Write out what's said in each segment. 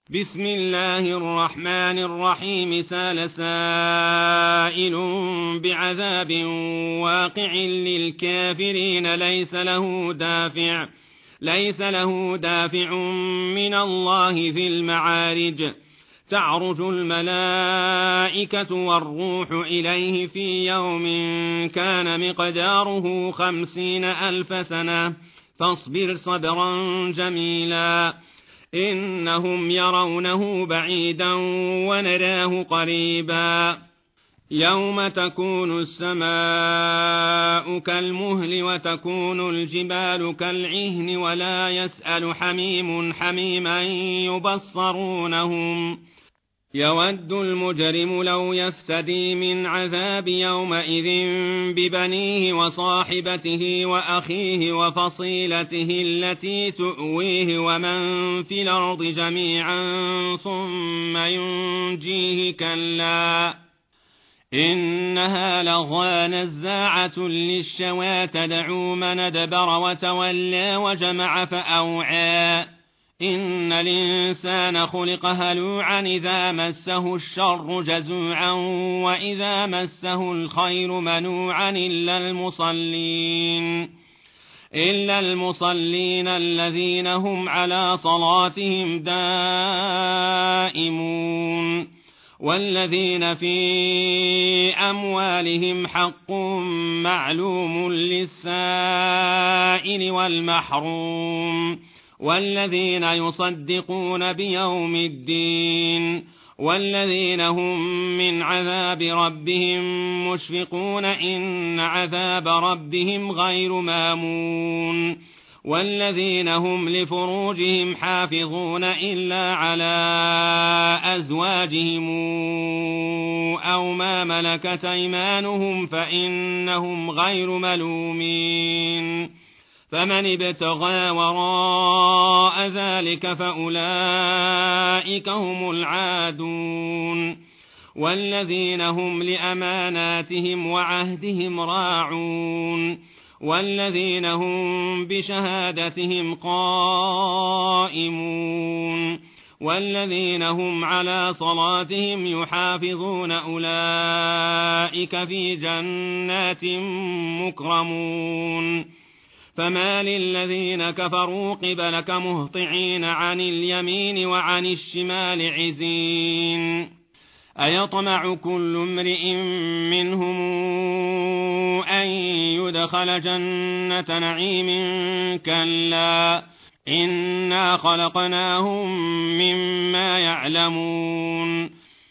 بسم الله الرحمن الرحيم. سال سائل بعذاب واقع للكافرين ليس له دافع من الله في المعارج. تعرج الملائكة والروح إليه في يوم كان مقداره 50,000 سنة فاصبر صبرا جميلا. إنهم يرونه بعيدا ونراه قريبا. يوم تكون السماء كالمهل وتكون الجبال كالعهن ولا يسأل حميم حميما يبصرونهم. يود المجرم لو يفتدي من عذاب يومئذ ببنيه وصاحبته وأخيه وفصيلته التي تؤويه ومن في الأرض جميعا ثم ينجيه. كلا إنها لظى نزاعة للشوى تدعو من أدبر وتولى وجمع فأوعى. إن الإنسان خلق هلوعا إذا مسه الشر جزوعا وإذا مسه الخير منوعا إلا المصلين الذين هم على صلاتهم دائمون والذين في أموالهم حق معلوم للسائل والمحروم والذين يصدقون بيوم الدين والذين هم من عذاب ربهم مشفقون إن عذاب ربهم غير مامون. والذين هم لفروجهم حافظون إلا على أزواجهم أو ما ملكت أيمانهم فإنهم غير ملومين. فمن ابتغى وراء ذلك فأولئك هم العادون. والذين هم لأماناتهم وعهدهم راعون والذين هم بشهادتهم قائمون والذين هم على صلاتهم يحافظون أولئك في جنات مكرمون. فما للذين كفروا قبلك مهطعين عن اليمين وعن الشمال عزين. أيطمع كل امرئ منهم أن يدخل جنة نعيم؟ كلا إنا خلقناهم مما يعلمون.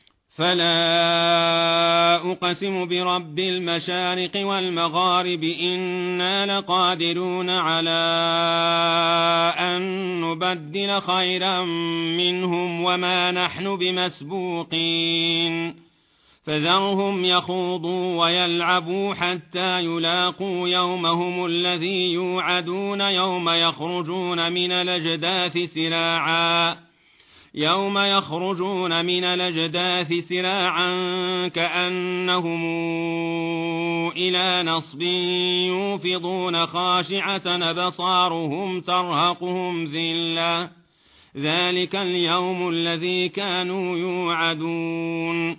فلا أقسم برب المشارق والمغارب إنا لقادرون على أن نبدل خيرا منهم وما نحن بمسبوقين. فذرهم يخوضوا ويلعبوا حتى يلاقوا يومهم الذي يوعدون يوم يخرجون من الأجداث سراعا كأنهم إلى نصب يوفضون خاشعة أبصارهم ترهقهم ذلة ذلك اليوم الذي كانوا يوعدون.